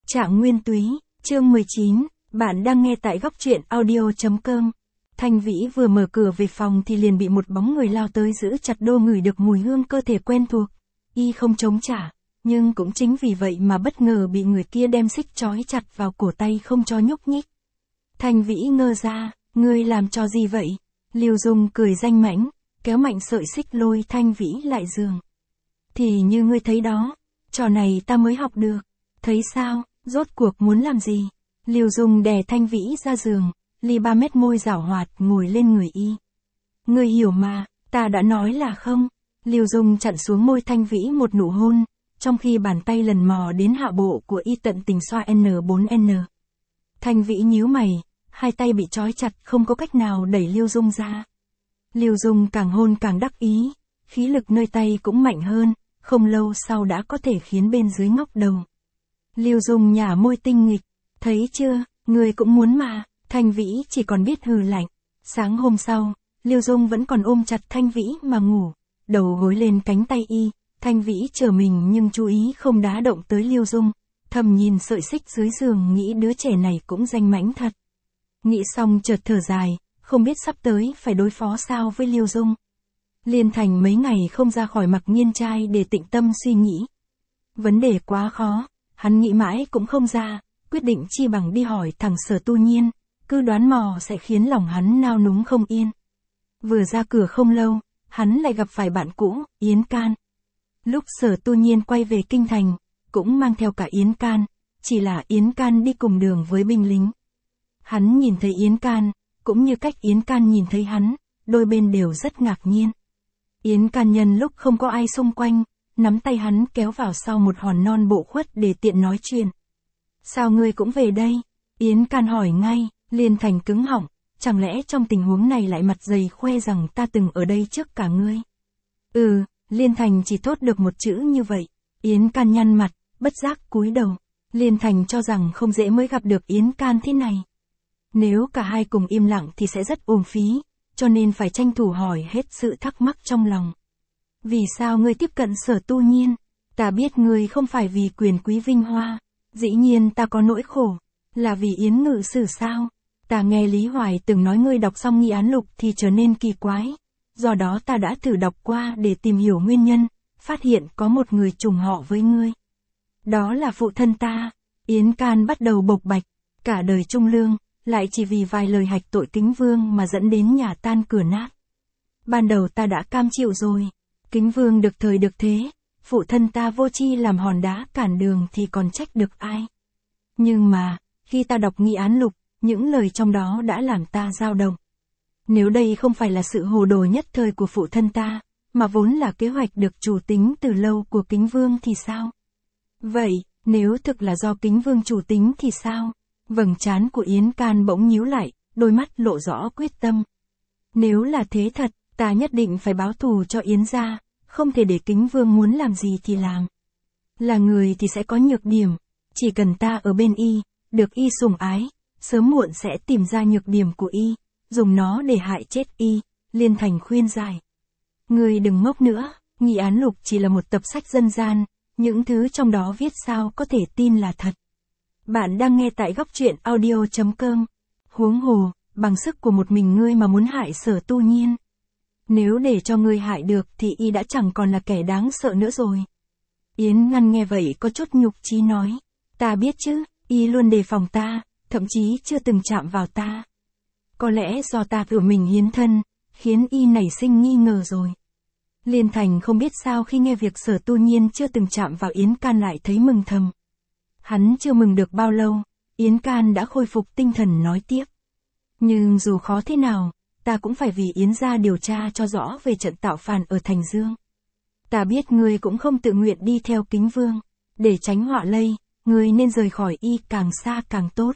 Trạng Nguyên Túy, chương 19, bạn đang nghe tại góc truyện audio.com. Thanh Vĩ vừa mở cửa về phòng thì liền bị một bóng người lao tới giữ chặt đô, ngửi được mùi hương cơ thể quen thuộc. Y không chống trả, nhưng cũng chính vì vậy mà bất ngờ bị người kia đem xích trói chặt vào cổ tay không cho nhúc nhích. Thanh Vĩ ngơ ra, ngươi làm trò gì vậy? Liêu Dung cười danh mãnh, kéo mạnh sợi xích lôi Thanh Vĩ lại giường. Thì như ngươi thấy đó, trò này ta mới học được. Thấy sao, rốt cuộc muốn làm gì? Liêu Dung đè Thanh Vĩ ra giường, ly 3 mét môi giảo hoạt ngồi lên người y. Ngươi hiểu mà, ta đã nói là không. Liêu Dung chặn xuống môi Thanh Vĩ một nụ hôn, trong khi bàn tay lần mò đến hạ bộ của y tận tình xoa N4N. Thanh Vĩ nhíu mày, hai tay bị trói chặt không có cách nào đẩy Liêu Dung ra. Liêu Dung càng hôn càng đắc ý, khí lực nơi tay cũng mạnh hơn, không lâu sau đã có thể khiến bên dưới ngóc đầu. Liêu Dung nhả môi tinh nghịch, thấy chưa, người cũng muốn mà. Thanh Vĩ chỉ còn biết hừ lạnh. Sáng hôm sau, Liêu Dung vẫn còn ôm chặt Thanh Vĩ mà ngủ, đầu gối lên cánh tay y. Thanh Vĩ trở mình nhưng chú ý không đá động tới Liêu Dung, thầm nhìn sợi xích dưới giường nghĩ đứa trẻ này cũng danh mãnh thật. Nghĩ xong chợt thở dài, không biết sắp tới phải đối phó sao với Liêu Dung. Liên Thành mấy ngày không ra khỏi Mặc Nhiên trai để tĩnh tâm suy nghĩ. Vấn đề quá khó, hắn nghĩ mãi cũng không ra, quyết định chi bằng đi hỏi thằng Sở Tu Nhiên, cứ đoán mò sẽ khiến lòng hắn nao núng không yên. Vừa ra cửa không lâu, hắn lại gặp phải bạn cũ, Yến Can. Lúc Sở Tu Nhiên quay về kinh thành, cũng mang theo cả Yến Can, chỉ là Yến Can đi cùng đường với binh lính. Hắn nhìn thấy Yến Can, cũng như cách Yến Can nhìn thấy hắn, đôi bên đều rất ngạc nhiên. Yến Can nhân lúc không có ai xung quanh, nắm tay hắn kéo vào sau một hòn non bộ khuất để tiện nói chuyện. Sao ngươi cũng về đây? Yến Can hỏi ngay, Liên Thành cứng họng, chẳng lẽ trong tình huống này lại mặt dày khoe rằng ta từng ở đây trước cả ngươi? Liên Thành chỉ thốt được một chữ như vậy. Yến Can nhăn mặt, bất giác cúi đầu. Liên Thành cho rằng không dễ mới gặp được Yến Can thế này. Nếu cả hai cùng im lặng thì sẽ rất uổng phí, cho nên phải tranh thủ hỏi hết sự thắc mắc trong lòng. Vì sao ngươi tiếp cận Sở Tu Nhiên? Ta biết ngươi không phải vì quyền quý vinh hoa. Dĩ nhiên ta có nỗi khổ. Là vì Yến Ngự Sử sao? Ta nghe Lý Hoài từng nói ngươi đọc xong nghi án lục thì trở nên kỳ quái. Do đó ta đã thử đọc qua để tìm hiểu nguyên nhân, phát hiện có một người trùng họ với ngươi. Đó là phụ thân ta. Yến Can bắt đầu bộc bạch, cả đời trung lương, lại chỉ vì vài lời hạch tội Kính Vương mà dẫn đến nhà tan cửa nát. Ban đầu ta đã cam chịu rồi. Kính Vương được thời được thế, phụ thân ta vô tri làm hòn đá cản đường thì còn trách được ai. Nhưng mà, khi ta đọc nghi án lục, những lời trong đó đã làm ta dao động. Nếu đây không phải là sự hồ đồ nhất thời của phụ thân ta, mà vốn là kế hoạch được chủ tính từ lâu của Kính Vương thì sao? Vậy, nếu thực là do Kính Vương chủ tính thì sao? Vầng trán của Yến Can bỗng nhíu lại, đôi mắt lộ rõ quyết tâm. Nếu là thế thật, ta nhất định phải báo thù cho Yến gia, không thể để Kính Vương muốn làm gì thì làm. Là người thì sẽ có nhược điểm, chỉ cần ta ở bên y, được y sủng ái, sớm muộn sẽ tìm ra nhược điểm của y, dùng nó để hại chết y. Liên Thành khuyên giải. Ngươi đừng ngốc nữa, nghi án lục chỉ là một tập sách dân gian, những thứ trong đó viết sao có thể tin là thật. Bạn đang nghe tại góc truyện audio.com. Huống hồ, bằng sức của một mình ngươi mà muốn hại Sở Tu Nhiên. Nếu để cho ngươi hại được thì y đã chẳng còn là kẻ đáng sợ nữa rồi. Yến Ngăn nghe vậy có chút nhục chí nói. Ta biết chứ, y luôn đề phòng ta, thậm chí chưa từng chạm vào ta. Có lẽ do ta tự mình hiến thân, khiến y nảy sinh nghi ngờ rồi. Liên Thành không biết sao khi nghe việc Sở Tu Nhiên chưa từng chạm vào Yến Can lại thấy mừng thầm. Hắn chưa mừng được bao lâu, Yến Can đã khôi phục tinh thần nói tiếp. Nhưng dù khó thế nào, ta cũng phải vì Yến gia điều tra cho rõ về trận tạo phản ở Thành Dương. Ta biết ngươi cũng không tự nguyện đi theo Kính Vương, để tránh họa lây, ngươi nên rời khỏi y càng xa càng tốt.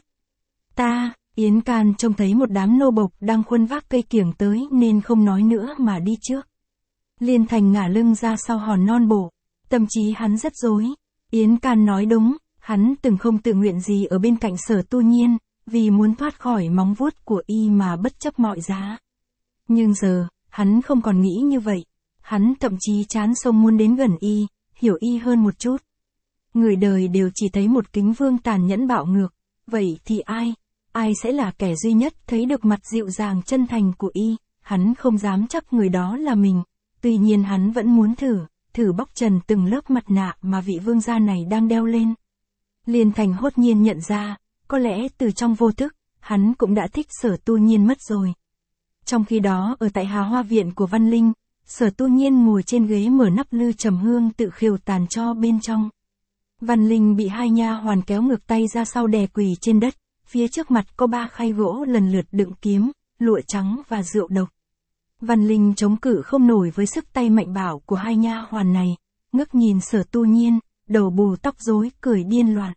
Yến Can trông thấy một đám nô bộc đang khuân vác cây kiểng tới nên không nói nữa mà đi trước. Liên Thành ngả lưng ra sau hòn non bộ, tâm trí hắn rất rối. Yến Can nói đúng, hắn từng không tự nguyện gì ở bên cạnh Sở Tu Nhiên, vì muốn thoát khỏi móng vuốt của y mà bất chấp mọi giá. Nhưng giờ, hắn không còn nghĩ như vậy. Hắn thậm chí chán sống muốn đến gần y, hiểu y hơn một chút. Người đời đều chỉ thấy một Kính Vương tàn nhẫn bạo ngược, vậy thì ai sẽ là kẻ duy nhất thấy được mặt dịu dàng chân thành của y? Hắn không dám chắc người đó là mình, tuy nhiên hắn vẫn muốn thử bóc trần từng lớp mặt nạ mà vị vương gia này đang đeo lên. Liên Thành hốt nhiên nhận ra, có lẽ từ trong vô thức, hắn cũng đã thích Sở Tu Nhiên mất rồi. Trong khi đó ở tại Hà Hoa Viện của Văn Linh, Sở Tu Nhiên ngồi trên ghế mở nắp lư trầm hương tự khều tàn cho bên trong. Văn Linh bị hai nha hoàn kéo ngược tay ra sau đè quỳ trên đất, phía trước mặt có 3 khay gỗ lần lượt đựng kiếm, lụa trắng và rượu độc. Văn Linh chống cự không nổi với sức tay mạnh bạo của hai nha hoàn này, ngước nhìn Sở Tu Nhiên, đầu bù tóc rối, cười điên loạn.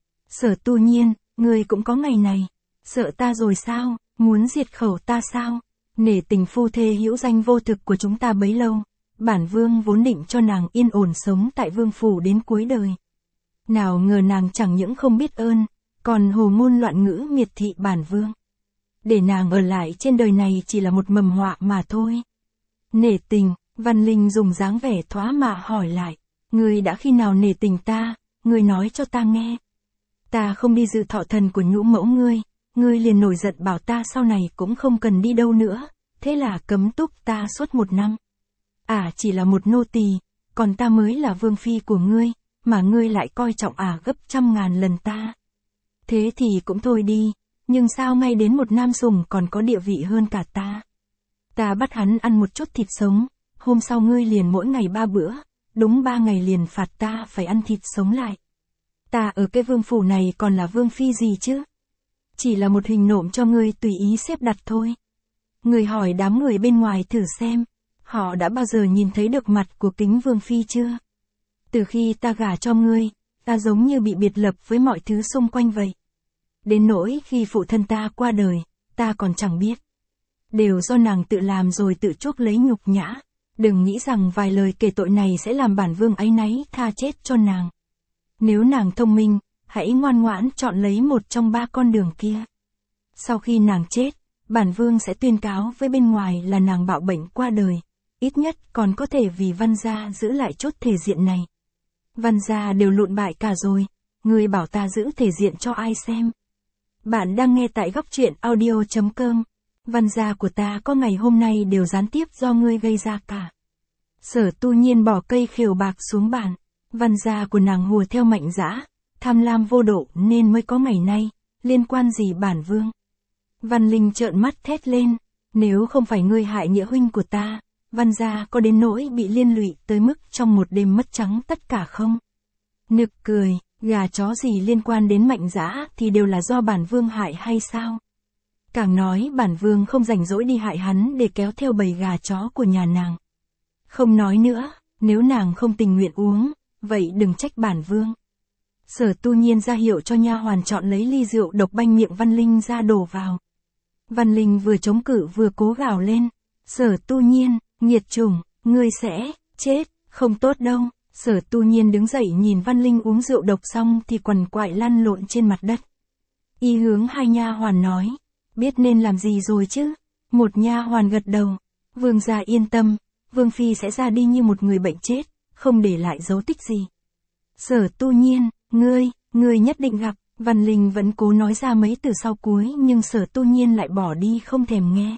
Sở Tu Nhiên, ngươi cũng có ngày này, sợ ta rồi sao, muốn diệt khẩu ta sao? Nể tình phu thê hữu danh vô thực của chúng ta bấy lâu, bản vương vốn định cho nàng yên ổn sống tại vương phủ đến cuối đời. Nào ngờ nàng chẳng những không biết ơn, còn hồ ngôn loạn ngữ miệt thị bản vương. Để nàng ở lại trên đời này chỉ là một mầm họa mà thôi. Nể tình, Văn Linh dùng dáng vẻ thóa mạ hỏi lại, ngươi đã khi nào nể tình ta, ngươi nói cho ta nghe. Ta không đi dự thọ thần của nhũ mẫu ngươi liền nổi giận bảo ta sau này cũng không cần đi đâu nữa, thế là cấm túc ta suốt 1 năm. Chỉ là một nô tỳ, còn ta mới là vương phi của ngươi, mà ngươi lại coi trọng gấp 100.000 lần ta. Thế thì cũng thôi đi, nhưng sao ngay đến một nam sủng còn có địa vị hơn cả ta. Ta bắt hắn ăn một chút thịt sống, hôm sau ngươi liền mỗi ngày 3 bữa, đúng 3 ngày liền phạt ta phải ăn thịt sống lại. Ta ở cái vương phủ này còn là vương phi gì chứ? Chỉ là một hình nộm cho ngươi tùy ý xếp đặt thôi. Ngươi hỏi đám người bên ngoài thử xem, họ đã bao giờ nhìn thấy được mặt của Kính Vương phi chưa? Từ khi ta gả cho ngươi, ta giống như bị biệt lập với mọi thứ xung quanh vậy. Đến nỗi khi phụ thân ta qua đời, ta còn chẳng biết. Đều do nàng tự làm rồi tự chuốc lấy nhục nhã. Đừng nghĩ rằng vài lời kể tội này sẽ làm bản vương áy náy tha chết cho nàng. Nếu nàng thông minh, hãy ngoan ngoãn chọn lấy một trong 3 con đường kia. Sau khi nàng chết, bản vương sẽ tuyên cáo với bên ngoài là nàng bạo bệnh qua đời. Ít nhất còn có thể vì Văn gia giữ lại chút thể diện này. Văn gia đều lụn bại cả rồi, ngươi bảo ta giữ thể diện cho ai xem. Bạn đang nghe tại góc truyện audio.com. Văn gia của ta có ngày hôm nay đều gián tiếp do ngươi gây ra cả. Sở Tu Nhiên bỏ cây khều bạc xuống bàn. Văn gia của nàng hùa theo mạnh dã, tham lam vô độ nên mới có ngày nay, liên quan gì bản vương? Văn Linh trợn mắt thét lên, nếu không phải ngươi hại nghĩa huynh của ta, Văn gia có đến nỗi bị liên lụy tới mức trong một đêm mất trắng tất cả không? Nực cười, gà chó gì liên quan đến mạnh dã thì đều là do bản vương hại hay sao? Càng nói bản vương không rảnh rỗi đi hại hắn để kéo theo bầy gà chó của nhà nàng. Không nói nữa, nếu nàng không tình nguyện uống, vậy đừng trách bản vương. Sở Tu Nhiên ra hiệu cho nha hoàn chọn lấy ly rượu độc banh miệng Văn Linh ra đổ vào. Văn Linh vừa chống cự vừa cố gào lên, Sở Tu Nhiên, nghiệt chủng, ngươi sẽ chết, không tốt đâu. Sở Tu Nhiên đứng dậy nhìn Văn Linh uống rượu độc xong thì quằn quại lăn lộn trên mặt đất. Y hướng hai nha hoàn nói, biết nên làm gì rồi chứ? Một nha hoàn gật đầu, vương gia yên tâm, vương phi sẽ ra đi như một người bệnh chết, không để lại dấu tích gì. Sở Tu Nhiên, ngươi nhất định gặp. Văn Linh vẫn cố nói ra mấy từ sau cuối nhưng Sở Tu Nhiên lại bỏ đi không thèm nghe.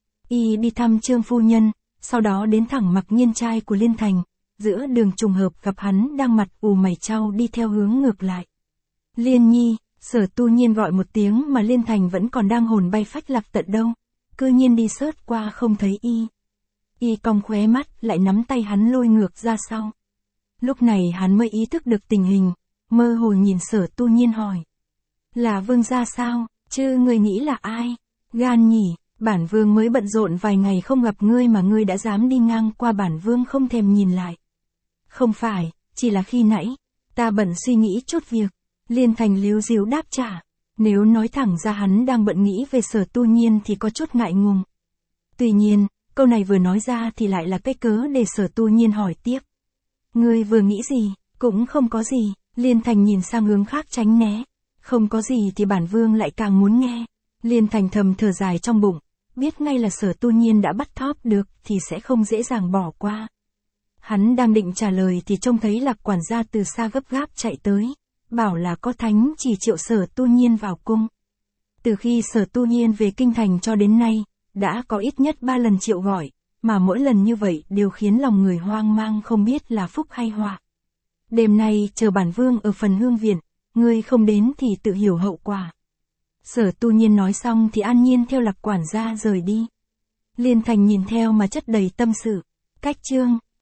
Y đi thăm Trương phu nhân, sau đó đến thẳng Mặc Nhiên trai của Liên Thành, giữa đường trùng hợp gặp hắn đang mặt ù mày chau đi theo hướng ngược lại. Liên Nhi, Sở Tu Nhiên gọi một tiếng mà Liên Thành vẫn còn đang hồn bay phách lạc tận đâu, cư nhiên đi sớt qua không thấy y. Y cong khóe mắt lại nắm tay hắn lôi ngược ra sau. Lúc này hắn mới ý thức được tình hình, mơ hồ nhìn Sở Tu Nhiên hỏi. Là vương gia sao, chứ ngươi nghĩ là ai? Gan nhỉ, bản vương mới bận rộn vài ngày không gặp ngươi mà ngươi đã dám đi ngang qua bản vương không thèm nhìn lại. Không phải, chỉ là khi nãy, ta bận suy nghĩ chút việc. Liên Thành líu díu đáp trả. Nếu nói thẳng ra hắn đang bận nghĩ về Sở Tu Nhiên thì có chút ngại ngùng. Tuy nhiên, câu này vừa nói ra thì lại là cái cớ để Sở Tu Nhiên hỏi tiếp. Ngươi vừa nghĩ gì? Cũng không có gì. Liên Thành nhìn sang hướng khác tránh né. Không có gì thì bản vương lại càng muốn nghe. Liên Thành thầm thở dài trong bụng, biết ngay là Sở Tu Nhiên đã bắt thóp được thì sẽ không dễ dàng bỏ qua. Hắn đang định trả lời thì trông thấy Lạc quản gia từ xa gấp gáp chạy tới, bảo là có thánh chỉ triệu Sở Tu Nhiên vào cung. Từ khi Sở Tu Nhiên về kinh thành cho đến nay, đã có ít nhất 3 lần triệu gọi, mà mỗi lần như vậy đều khiến lòng người hoang mang không biết là phúc hay họa. Đêm nay chờ bản vương ở phần hương viện, ngươi không đến thì tự hiểu hậu quả. Sở Tu Nhiên nói xong thì an nhiên theo Lạc quản gia rời đi. Liên Thành nhìn theo mà chất đầy tâm sự. Cách chương